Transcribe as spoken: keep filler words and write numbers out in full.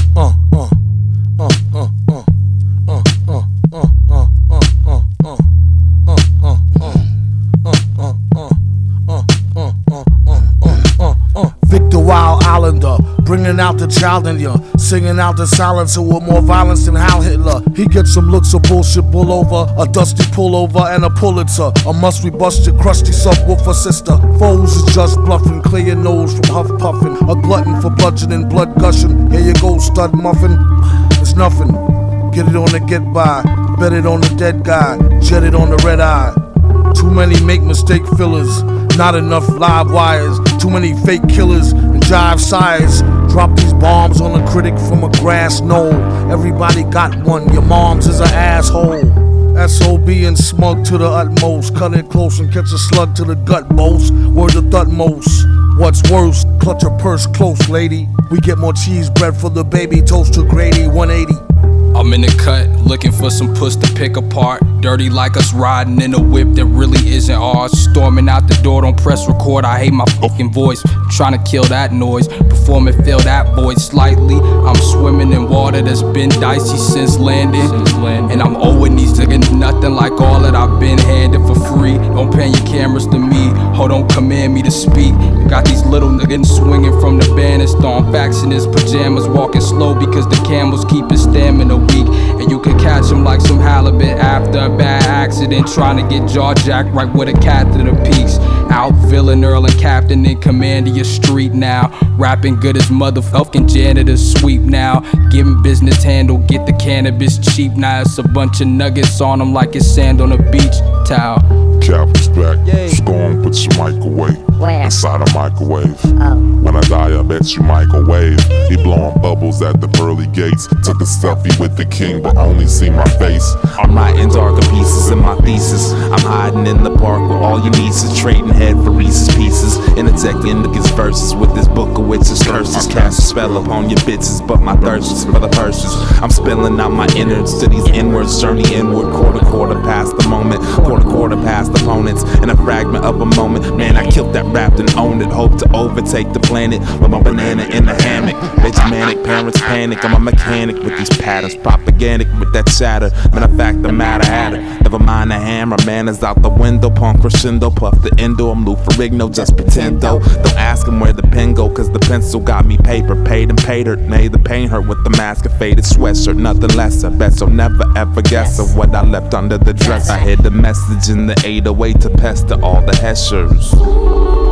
uh, uh, uh, uh, uh, uh, uh, uh, uh, uh, uh, Victor Wild Islander, bringing out the child in ya, singing out the silencer with more violence than Hal Hitler. He gets some looks of bullshit bull over, a dusty pullover and a Pulitzer. A must we bust your crusty subwoofer sister. Foes is just bluffing, clear your nose from huff puffing. A glutton for bludgeoning, blood gushing. Here you go, stud muffin. It's nothing. Get it on the get by, bet it on the dead guy, jet it on the red eye. Too many make mistake fillers, not enough live wires. Too many fake killers and jive sires. Drop these bombs on a critic from a grass knoll. Everybody got one, your mom's is an asshole. S O B and smug to the utmost. Cut it close and catch a slug to the gut most. Word of Thutmose. What's worse, clutch a purse close, lady. We get more cheese bread for the baby, toast to Grady, one eighty. I'm in the cut, looking for some puss to pick apart. Dirty like us riding in a whip that really isn't ours. Storming out the door, don't press record, I hate my fucking voice. Trying to kill that noise, perform and fill that void slightly. I'm swimming in water that's been dicey since landing. And I'm owing these niggas nothing like all that I've been handed for free. Don't pan your cameras to me, ho, don't command me to speak. Got these little niggas swinging from the banister on facts in his pajamas, walking slow because the camels keep his stamina weak. And you can catch him like some halibut after a bad accident, trying to get jaw jacked right where the catheter peaks. Out villain, Earl and Captain in command of your street now. Rapping good as motherfucking janitors sweep now. Giving business handle, get the cannabis cheap. Now it's a bunch of nuggets on them like it's sand on a beach towel. Cap respect, Storm puts your microwave Where? inside a microwave. Oh. When I die, I bet you microwave. He blowing bubbles at the pearly gates. Took a selfie with the king, but only see my face. I'm writing darker pieces in my thesis. I'm hiding in the park with all your nieces, trading head for Reese's Pieces. Interjecting niggas verses with this book of witches curses. Cast a spell upon your bitches, but my thirst is for the purses. I'm spilling out my innards to these inwards, journey inward. Quarter quarter past the moment, quarter quarter past opponents. In a fragment of a moment, man, I killed that rap and owned it. Hope to overtake the planet with my banana in the hammock. Bitch manic, parents panic. I'm a mechanic with these patterns, propagandic with that chatter. Matter of fact, the matter had it. Never mind the hammer, man is out the window. Punk crescendo, puff the endo. I'm Lou Ferrigno, just pretend though. Don't ask him where the pen go, cause the pencil got me paper. Paid and paid her, made the pain hurt with the mask of faded sweatshirt. Nothing less, I bet so never ever guess of what I left under the dress. I hid the message in the eight oh eight to pester all the Heshers.